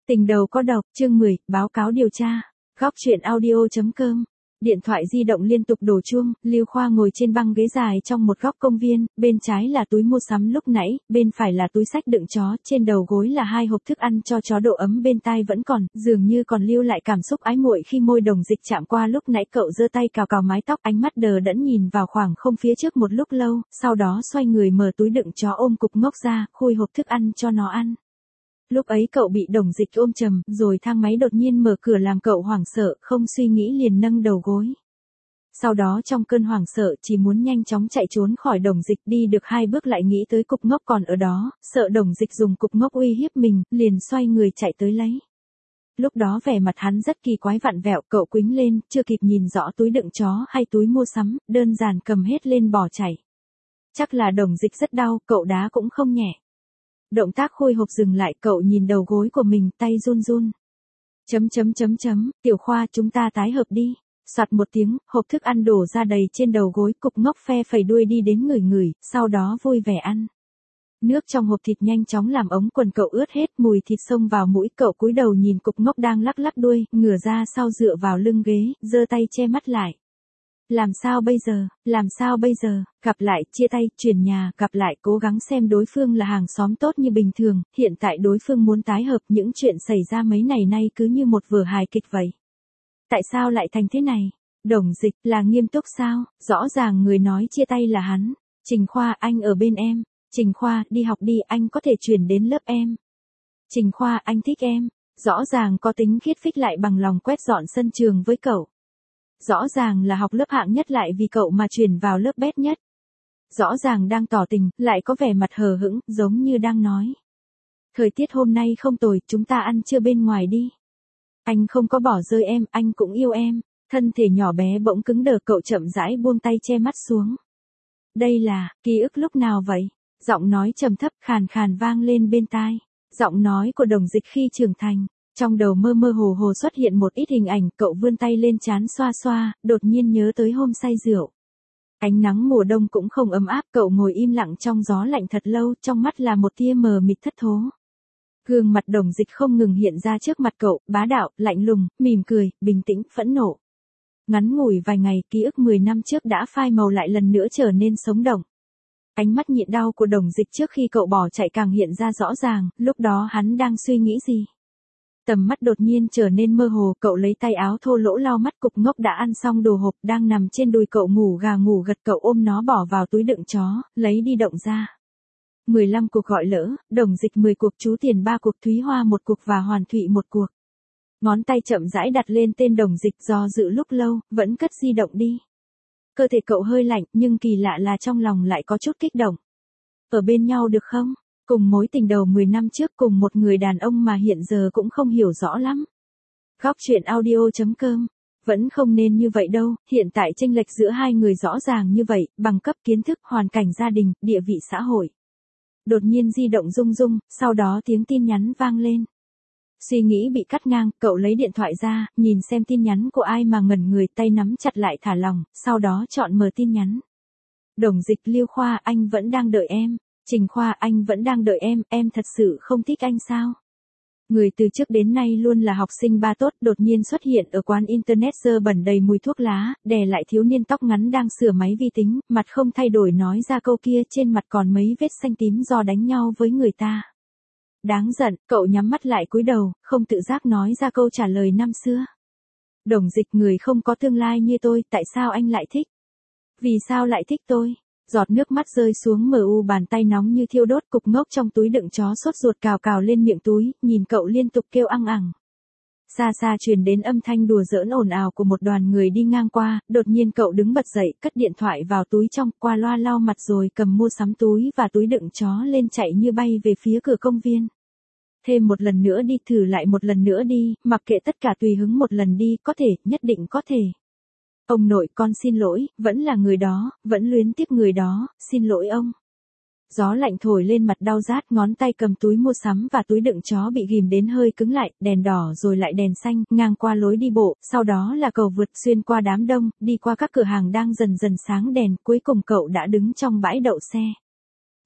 Tình đầu có độc, chương 10, báo cáo điều tra. Góc truyện audio.com. Điện thoại di động liên tục đổ chuông, Lưu Khoa ngồi trên băng ghế dài trong một góc công viên, bên trái là túi mua sắm lúc nãy, bên phải là túi xách đựng chó, trên đầu gối là 2 hộp thức ăn cho chó, độ ấm bên tai vẫn còn, dường như còn lưu lại cảm xúc ái muội khi môi Đồng Dịch chạm qua lúc nãy. Cậu giơ tay cào cào mái tóc, ánh mắt đờ đẫn nhìn vào khoảng không phía trước một lúc lâu, sau đó xoay người mở túi đựng chó ôm cục ngốc ra, khui hộp thức ăn cho nó ăn. Lúc ấy cậu bị Đồng Dịch ôm chầm, rồi thang máy đột nhiên mở cửa làm cậu hoảng sợ, không suy nghĩ liền nâng đầu gối. Sau đó trong cơn hoảng sợ chỉ muốn nhanh chóng chạy trốn khỏi Đồng Dịch, đi được 2 bước lại nghĩ tới cục ngốc còn ở đó, sợ Đồng Dịch dùng cục ngốc uy hiếp mình, liền xoay người chạy tới lấy. Lúc đó vẻ mặt hắn rất kỳ quái vặn vẹo, cậu quĩnh lên, chưa kịp nhìn rõ túi đựng chó hay túi mua sắm, đơn giản cầm hết lên bỏ chạy. Chắc là Đồng Dịch rất đau, cậu đá cũng không nhẹ. Động tác khui hộp dừng lại, cậu nhìn đầu gối của mình, tay run run. Tiểu Khoa, chúng ta tái hợp đi. Soạt một tiếng, hộp thức ăn đổ ra đầy trên đầu gối, cục ngốc phe phẩy đuôi đi đến ngửi, sau đó vui vẻ ăn. Nước trong hộp thịt nhanh chóng làm ống quần cậu ướt hết, mùi thịt xông vào mũi, cậu cúi đầu nhìn cục ngốc đang lắc lắc đuôi, ngửa ra sau dựa vào lưng ghế, giơ tay che mắt lại. Làm sao bây giờ, gặp lại, chia tay, chuyển nhà, gặp lại, cố gắng xem đối phương là hàng xóm tốt như bình thường, hiện tại đối phương muốn tái hợp, những chuyện xảy ra mấy ngày nay cứ như một vở hài kịch vậy. Tại sao lại thành thế này? Đồng Dịch, là nghiêm túc sao? Rõ ràng người nói chia tay là hắn. Trình Khoa, anh ở bên em. Trình Khoa, đi học đi, anh có thể chuyển đến lớp em. Trình Khoa, anh thích em. Rõ ràng có tính khiết phích lại bằng lòng quét dọn sân trường với cậu. Rõ ràng là học lớp hạng nhất lại vì cậu mà chuyển vào lớp bét nhất. Rõ ràng đang tỏ tình, lại có vẻ mặt hờ hững, giống như đang nói. Thời tiết hôm nay không tồi, chúng ta ăn trưa bên ngoài đi. Anh không có bỏ rơi em, anh cũng yêu em. Thân thể nhỏ bé bỗng cứng đờ, cậu chậm rãi buông tay che mắt xuống. Đây là, ký ức lúc nào vậy? Giọng nói trầm thấp khàn khàn vang lên bên tai. Giọng nói của Đồng Dịch khi trưởng thành. Trong đầu mơ mơ hồ hồ xuất hiện một ít hình ảnh, cậu vươn tay lên trán xoa xoa, đột nhiên nhớ tới hôm say rượu. Ánh nắng mùa đông cũng không ấm áp, cậu ngồi im lặng trong gió lạnh thật lâu, trong mắt là một tia mờ mịt thất thố. Gương mặt Đồng Dịch không ngừng hiện ra trước mặt cậu, bá đạo, lạnh lùng, mỉm cười, bình tĩnh, phẫn nộ. Ngắn ngủi vài ngày, ký ức 10 năm trước đã phai màu lại lần nữa trở nên sống động. Ánh mắt nhịn đau của Đồng Dịch trước khi cậu bỏ chạy càng hiện ra rõ ràng, lúc đó hắn đang suy nghĩ gì? Tầm mắt đột nhiên trở nên mơ hồ, cậu lấy tay áo thô lỗ lau mắt, cục ngốc đã ăn xong đồ hộp đang nằm trên đùi cậu ngủ gà ngủ gật, cậu ôm nó bỏ vào túi đựng chó, lấy đi động ra. 15 cuộc gọi lỡ, Đồng Dịch 10 cuộc, Chú Tiền 3 cuộc, Thúy Hoa 1 cuộc và Hoàn Thụy 1 cuộc. Ngón tay chậm rãi đặt lên tên Đồng Dịch, do dự lúc lâu, vẫn cất di động đi. Cơ thể cậu hơi lạnh, nhưng kỳ lạ là trong lòng lại có chút kích động. Ở bên nhau được không? Cùng mối tình đầu 10 năm trước, cùng một người đàn ông mà hiện giờ cũng không hiểu rõ lắm. Góc truyện audio.com. Vẫn không nên như vậy đâu, hiện tại chênh lệch giữa hai người rõ ràng như vậy, bằng cấp, kiến thức, hoàn cảnh gia đình, địa vị xã hội. Đột nhiên di động rung rung, sau đó tiếng tin nhắn vang lên. Suy nghĩ bị cắt ngang, cậu lấy điện thoại ra, nhìn xem tin nhắn của ai mà ngẩn người, tay nắm chặt lại thả lỏng, sau đó chọn mở tin nhắn. Đồng Dịch, Lưu Khoa, anh vẫn đang đợi em. Trình Khoa, anh vẫn đang đợi em thật sự không thích anh sao? Người từ trước đến nay luôn là học sinh ba tốt, đột nhiên xuất hiện ở quán internet dơ bẩn đầy mùi thuốc lá, đè lại thiếu niên tóc ngắn đang sửa máy vi tính, mặt không thay đổi nói ra câu kia, trên mặt còn mấy vết xanh tím do đánh nhau với người ta. Đáng giận, cậu nhắm mắt lại cúi đầu, không tự giác nói ra câu trả lời năm xưa. Đồng Dịch, người không có tương lai như tôi, tại sao anh lại thích? Vì sao lại thích tôi? Giọt nước mắt rơi xuống bàn tay nóng như thiêu đốt, cục ngốc trong túi đựng chó sốt ruột cào cào lên miệng túi, nhìn cậu liên tục kêu ăng ẳng. Xa xa truyền đến âm thanh đùa giỡn ồn ào của một đoàn người đi ngang qua, đột nhiên cậu đứng bật dậy, cất điện thoại vào túi trong, qua loa lau mặt rồi cầm mua sắm túi và túi đựng chó lên chạy như bay về phía cửa công viên. Thêm một lần nữa đi, thử lại một lần nữa đi, mặc kệ tất cả, tùy hứng một lần đi, có thể, nhất định có thể. Ông nội, con xin lỗi, vẫn là người đó, vẫn luyến tiếc người đó, xin lỗi ông. Gió lạnh thổi lên mặt đau rát, ngón tay cầm túi mua sắm và túi đựng chó bị ghim đến hơi cứng lại, đèn đỏ rồi lại đèn xanh, ngang qua lối đi bộ, sau đó là cầu vượt, xuyên qua đám đông, đi qua các cửa hàng đang dần dần sáng đèn, cuối cùng cậu đã đứng trong bãi đậu xe.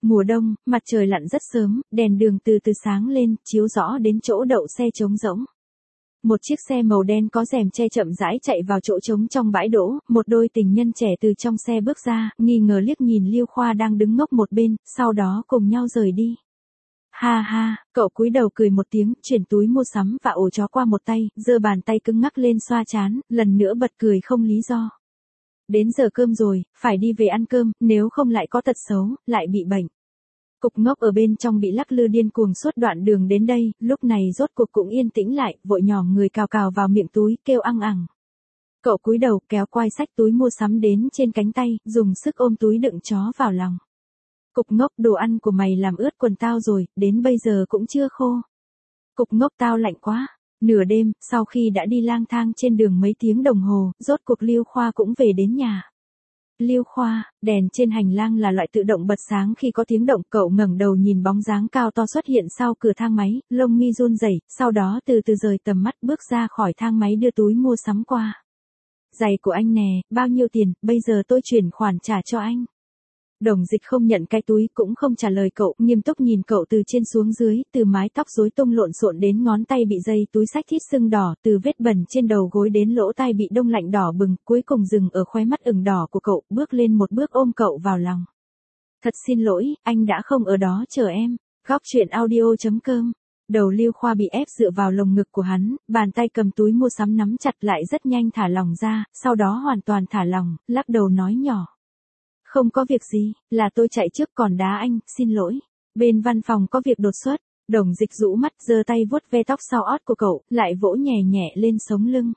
Mùa đông, mặt trời lặn rất sớm, đèn đường từ từ sáng lên, chiếu rõ đến chỗ đậu xe trống rỗng. Một chiếc xe màu đen có rèm che chậm rãi chạy vào chỗ trống trong bãi đỗ, một đôi tình nhân trẻ từ trong xe bước ra, nghi ngờ liếc nhìn Lưu Khoa đang đứng ngốc một bên, sau đó cùng nhau rời đi. Ha ha, cậu cúi đầu cười một tiếng, chuyển túi mua sắm và ổ chó qua một tay, giơ bàn tay cứng ngắc lên xoa trán, lần nữa bật cười không lý do. Đến giờ cơm rồi, phải đi về ăn cơm, nếu không lại có tật xấu, lại bị bệnh. Cục ngốc ở bên trong bị lắc lư điên cuồng suốt đoạn đường đến đây, lúc này rốt cuộc cũng yên tĩnh lại, vội nhòm người cào cào vào miệng túi, kêu ăng ẳng. Cậu cúi đầu, kéo quai xách túi mua sắm đến trên cánh tay, dùng sức ôm túi đựng chó vào lòng. Cục ngốc, đồ ăn của mày làm ướt quần tao rồi, đến bây giờ cũng chưa khô. Cục ngốc, tao lạnh quá. Nửa đêm, sau khi đã đi lang thang trên đường mấy tiếng đồng hồ, rốt cuộc Lưu Khoa cũng về đến nhà. Lưu Khoa, đèn trên hành lang là loại tự động bật sáng khi có tiếng động, cậu ngẩng đầu nhìn bóng dáng cao to xuất hiện sau cửa thang máy, lông mi run rẩy, sau đó từ từ rời tầm mắt bước ra khỏi thang máy đưa túi mua sắm qua. Giày của anh nè, bao nhiêu tiền, bây giờ tôi chuyển khoản trả cho anh. Đồng Dịch không nhận cái túi cũng không trả lời cậu, nghiêm túc nhìn cậu từ trên xuống dưới, từ mái tóc rối tung lộn xộn đến ngón tay bị dây túi xách thít sưng đỏ, từ vết bẩn trên đầu gối đến lỗ tai bị đông lạnh đỏ bừng, cuối cùng dừng ở khóe mắt ửng đỏ của cậu, bước lên một bước ôm cậu vào lòng. Thật xin lỗi, anh đã không ở đó chờ em. Góc truyện audio.com. Đầu Lưu Khoa bị ép dựa vào lồng ngực của hắn, bàn tay cầm túi mua sắm nắm chặt lại rất nhanh thả lỏng ra, sau đó hoàn toàn thả lỏng, lắc đầu nói nhỏ. Không có việc gì, là tôi chạy trước còn đá anh, xin lỗi. Bên văn phòng có việc đột xuất. Đồng Dịch rũ mắt giơ tay vuốt ve tóc sau ót của cậu, lại vỗ nhẹ nhẹ lên sống lưng.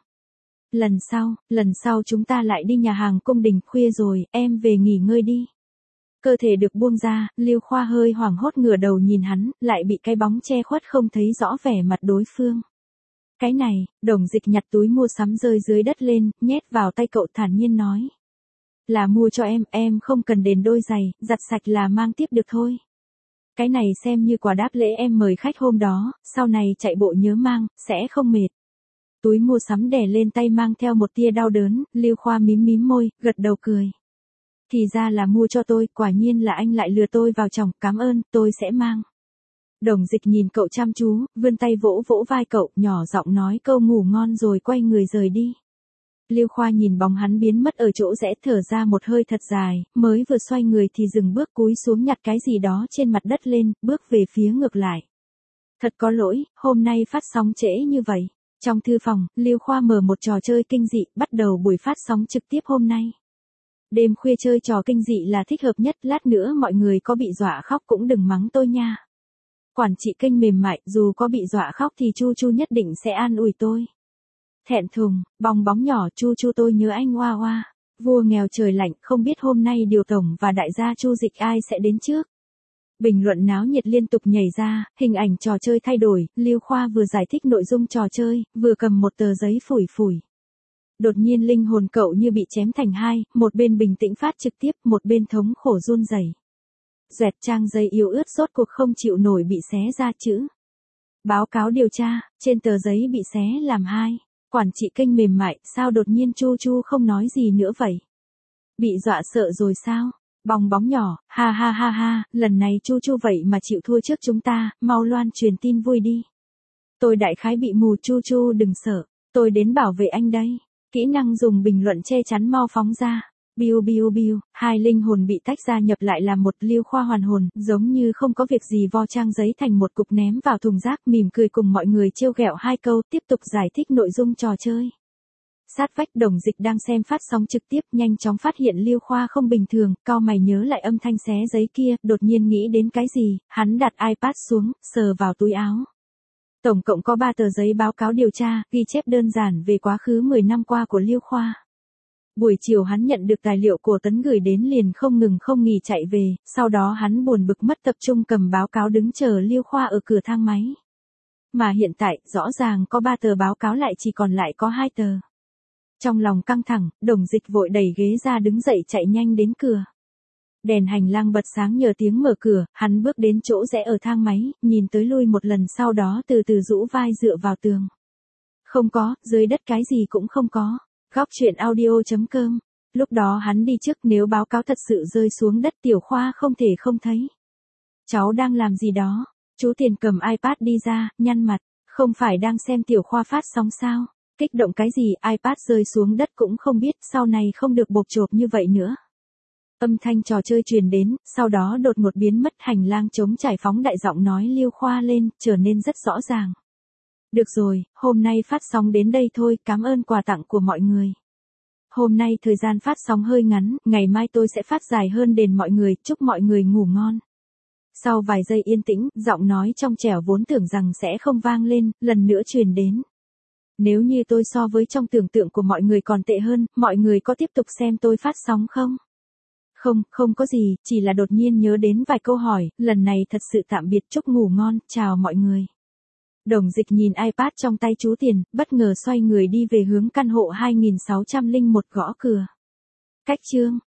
Lần sau chúng ta lại đi nhà hàng cung đình, khuya rồi, em về nghỉ ngơi đi. Cơ thể được buông ra, Lưu Khoa hơi hoảng hốt ngửa đầu nhìn hắn, lại bị cái bóng che khuất không thấy rõ vẻ mặt đối phương. Cái này, Đồng Dịch nhặt túi mua sắm rơi dưới đất lên, nhét vào tay cậu thản nhiên nói. Là mua cho em không cần đền đôi giày, giặt sạch là mang tiếp được thôi. Cái này xem như quà đáp lễ em mời khách hôm đó, sau này chạy bộ nhớ mang, sẽ không mệt. Túi mua sắm đè lên tay mang theo một tia đau đớn, Lưu Khoa mím mím môi, gật đầu cười. Thì ra là mua cho tôi, quả nhiên là anh lại lừa tôi vào chồng, cảm ơn, tôi sẽ mang. Đồng Dịch nhìn cậu chăm chú, vươn tay vỗ vỗ vai cậu, nhỏ giọng nói câu ngủ ngon rồi quay người rời đi. Lưu Khoa nhìn bóng hắn biến mất ở chỗ rẽ, thở ra một hơi thật dài, mới vừa xoay người thì dừng bước, cúi xuống nhặt cái gì đó trên mặt đất lên, bước về phía ngược lại. Thật có lỗi, hôm nay phát sóng trễ như vậy. Trong thư phòng, Lưu Khoa mở một trò chơi kinh dị, bắt đầu buổi phát sóng trực tiếp hôm nay. Đêm khuya chơi trò kinh dị là thích hợp nhất, lát nữa mọi người có bị dọa khóc cũng đừng mắng tôi nha. Quản trị kênh mềm mại, dù có bị dọa khóc thì Chu Chu nhất định sẽ an ủi tôi. Thẹn thùng, bong bóng nhỏ, Chu Chu tôi nhớ anh hoa hoa. Vua nghèo trời lạnh, không biết hôm nay Điều Tổng và đại gia Chu Dịch ai sẽ đến trước. Bình luận náo nhiệt liên tục nhảy ra, hình ảnh trò chơi thay đổi, Lưu Khoa vừa giải thích nội dung trò chơi, vừa cầm một tờ giấy phủi phủi. Đột nhiên linh hồn cậu như bị chém thành hai, một bên bình tĩnh phát trực tiếp, một bên thống khổ run rẩy. Dẹt trang giấy yếu ướt rốt cuộc không chịu nổi bị xé ra chữ. Báo cáo điều tra, trên tờ giấy bị xé làm hai. Quản trị kênh mềm mại, sao đột nhiên Chu Chu không nói gì nữa vậy? Bị dọa sợ rồi sao? Bong bóng nhỏ, ha ha ha ha, lần này Chu Chu vậy mà chịu thua trước chúng ta, mau loan truyền tin vui đi. Tôi đại khái bị mù, Chu Chu đừng sợ, tôi đến bảo vệ anh đây. Kỹ năng dùng bình luận che chắn mau phóng ra. Biu biu biu, hai linh hồn bị tách ra nhập lại làm một. Lưu Khoa hoàn hồn, giống như không có việc gì vo trang giấy thành một cục ném vào thùng rác, mỉm cười cùng mọi người trêu ghẹo hai câu, tiếp tục giải thích nội dung trò chơi. Sát vách Đồng Dịch đang xem phát sóng trực tiếp, nhanh chóng phát hiện Lưu Khoa không bình thường, cau mày nhớ lại âm thanh xé giấy kia, đột nhiên nghĩ đến cái gì, hắn đặt iPad xuống, sờ vào túi áo. Tổng cộng có 3 tờ giấy báo cáo điều tra, ghi chép đơn giản về quá khứ 10 năm qua của Lưu Khoa. Buổi chiều hắn nhận được tài liệu của Tấn gửi đến liền không ngừng không nghỉ chạy về, sau đó hắn buồn bực mất tập trung cầm báo cáo đứng chờ Lưu Khoa ở cửa thang máy. Mà hiện tại, rõ ràng có 3 tờ báo cáo lại chỉ còn lại có 2 tờ. Trong lòng căng thẳng, Đồng Dịch vội đẩy ghế ra đứng dậy chạy nhanh đến cửa. Đèn hành lang bật sáng nhờ tiếng mở cửa, hắn bước đến chỗ rẽ ở thang máy, nhìn tới lui một lần sau đó từ từ rũ vai dựa vào tường. Không có, dưới đất cái gì cũng không có. Góc truyện audio.com. Lúc đó hắn đi trước, nếu báo cáo thật sự rơi xuống đất Tiểu Khoa không thể không thấy. Cháu đang làm gì đó? Chú Tiền cầm iPad đi ra, nhăn mặt. Không phải đang xem Tiểu Khoa phát sóng sao? Kích động cái gì, iPad rơi xuống đất cũng không biết, sau này không được bộp chộp như vậy nữa. Âm thanh trò chơi truyền đến, sau đó đột ngột biến mất, hành lang trống trải phóng đại giọng nói Lưu Khoa lên, trở nên rất rõ ràng. Được rồi, hôm nay phát sóng đến đây thôi, cảm ơn quà tặng của mọi người. Hôm nay thời gian phát sóng hơi ngắn, ngày mai tôi sẽ phát dài hơn đền mọi người, chúc mọi người ngủ ngon. Sau vài giây yên tĩnh, giọng nói trong trẻo vốn tưởng rằng sẽ không vang lên, lần nữa truyền đến. Nếu như tôi so với trong tưởng tượng của mọi người còn tệ hơn, mọi người có tiếp tục xem tôi phát sóng không? Không, không có gì, chỉ là đột nhiên nhớ đến vài câu hỏi, lần này thật sự tạm biệt, chúc ngủ ngon, chào mọi người. Đồng Dịch nhìn iPad trong tay chú Tiền, bất ngờ xoay người đi về hướng căn hộ 2601 gõ cửa. Cách chương